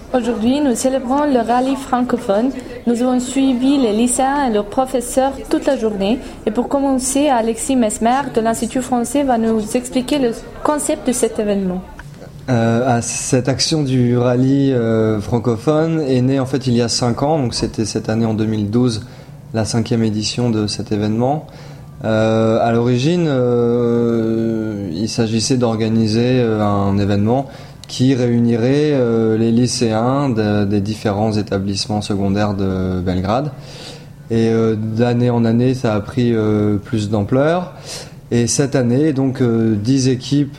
Aujourd'hui, nous célébrons le rallye francophone. Nous avons suivi les lycéens et leurs professeurs toute la journée. Et pour commencer, Alexis Mesmer de l'Institut français va nous expliquer le concept de cet événement. Cette action du rallye francophone est née en fait il y a 5 ans, donc c'était cette année en 2012, la 5e édition de cet événement. À l'origine, il s'agissait d'organiser un événement qui réunirait les lycéens des différents établissements secondaires de Belgrade. Et d'année en année, ça a pris plus d'ampleur. Et cette année, donc 10 équipes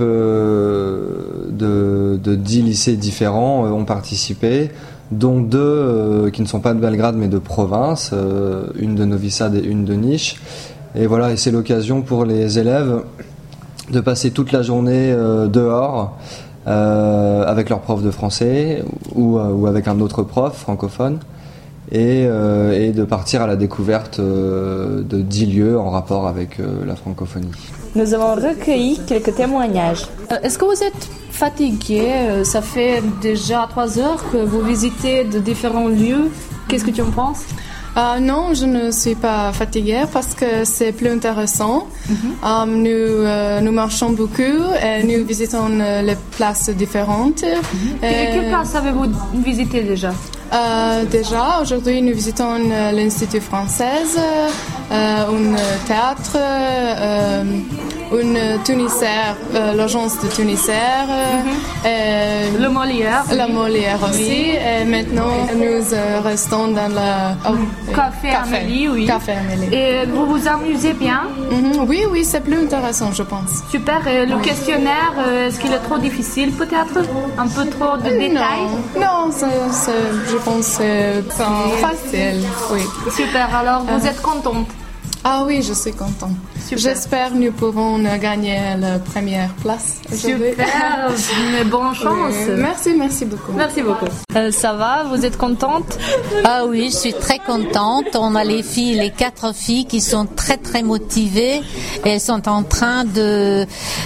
de 10 lycées différents ont participé, dont 2 qui ne sont pas de Belgrade mais de province, une de Novi Sad et une de Niš. Et voilà, et c'est l'occasion pour les élèves de passer toute la journée dehors avec leur prof de français ou avec un autre prof francophone. Et de partir à la découverte de 10 lieux en rapport avec la francophonie. Nous avons recueilli quelques témoignages. Est-ce que vous êtes fatigué? Ça fait déjà 3 heures que vous visitez de différents lieux. Qu'est-ce que tu en penses? Non, je ne suis pas fatiguée parce que c'est plus intéressant. Nous marchons beaucoup et nous visitons les places différentes. Quelle place avez-vous visité déjà? Déjà, aujourd'hui, nous visitons l'Institut français, un théâtre, une Tunisaire, l'agence de Tunisaire, le Molière. La Molière aussi. Et maintenant, nous restons dans le Café Amélie, oui. Café Amélie. Et vous vous amusez bien? Oui, c'est plus intéressant, je pense. Super. Et le questionnaire, est-ce qu'il est trop difficile, peut-être? Un peu trop de détails? Non, je pense que c'est facile, oui. Super. Alors, vous êtes contente? Ah oui, je suis contente. Super. J'espère que nous pourrons gagner la première place. Super, mais bonne chance. Merci beaucoup. Merci beaucoup. Ça va, vous êtes contente? Ah oui, je suis très contente. On a les 4 filles qui sont très très motivées et elles sont en train de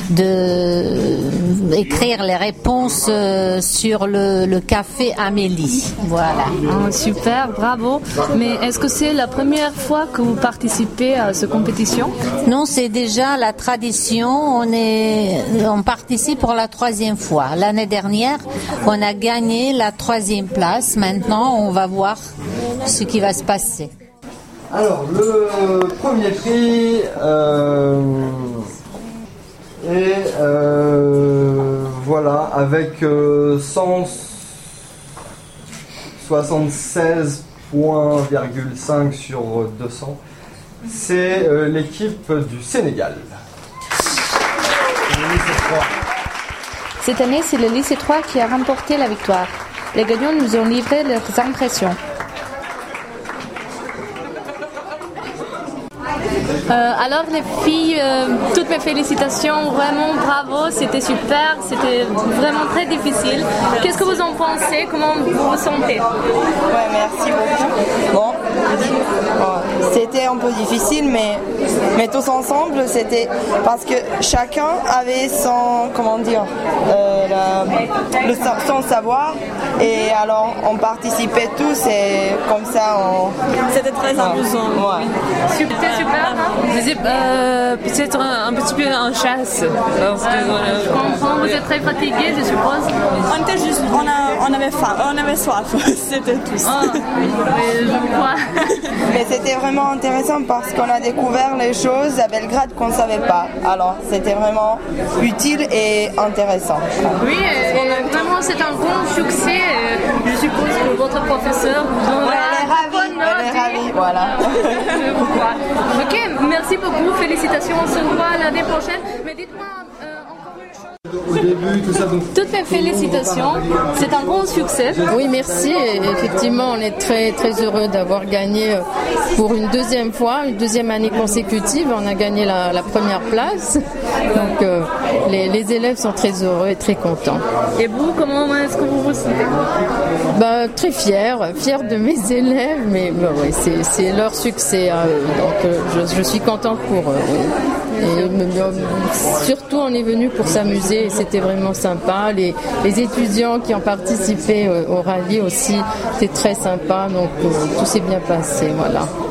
écrire les réponses sur le café Amélie. Voilà. Oh, super, bravo. Mais est-ce que c'est la première fois que vous participez à cette compétition? Non, c'est déjà la tradition. On participe pour la 3e fois. L'année dernière, on a gagné la 3e place. Maintenant, on va voir ce qui va se passer. Alors, le premier prix est voilà, avec 176,5 sur 200. C'est l'équipe du Sénégal. Cette année, c'est le lycée 3 qui a remporté la victoire. Les gagnants nous ont livré leurs impressions. Alors les filles, toutes mes félicitations, vraiment bravo, c'était super, c'était vraiment très difficile. Qu'est-ce que vous en pensez? Comment vous vous sentez? Ouais, merci beaucoup. C'était un peu difficile, mais tous ensemble, c'était parce que chacun avait son, son savoir, et alors on participait tous et comme ça C'était très amusant. Ouais. C'était super. Peut-être un petit peu en chasse. Parce que, Je comprends, vous êtes très fatigués, je suppose. on était juste, on avait soif, c'était tout. Je crois. Mais c'était vraiment intéressant parce qu'on a découvert les choses à Belgrade qu'on ne savait pas. Alors c'était vraiment utile et intéressant. Oui, vraiment c'est un grand succès. Je suppose que votre professeur vous donnera elle est ravie, voilà. Je vous crois. Ok, merci beaucoup, félicitations, on se revoit l'année prochaine. Mais dites-moi encore une chose. Au début, tout ça, donc... Toutes mes félicitations, c'est un grand succès. Oui, merci. Et effectivement, on est très très heureux d'avoir gagné pour une 2e fois, une 2e année consécutive. On a gagné la première place. Donc les élèves sont très heureux et très contents. Et vous, comment est-ce que vous vous sentez? Très fière de mes élèves, mais ouais, c'est leur succès à eux. Donc je suis contente pour eux. Oui. Surtout, on est venu pour s'amuser et c'était vraiment sympa. Les étudiants qui ont participé au rallye aussi, c'était très sympa. Donc, tout s'est bien passé. Voilà.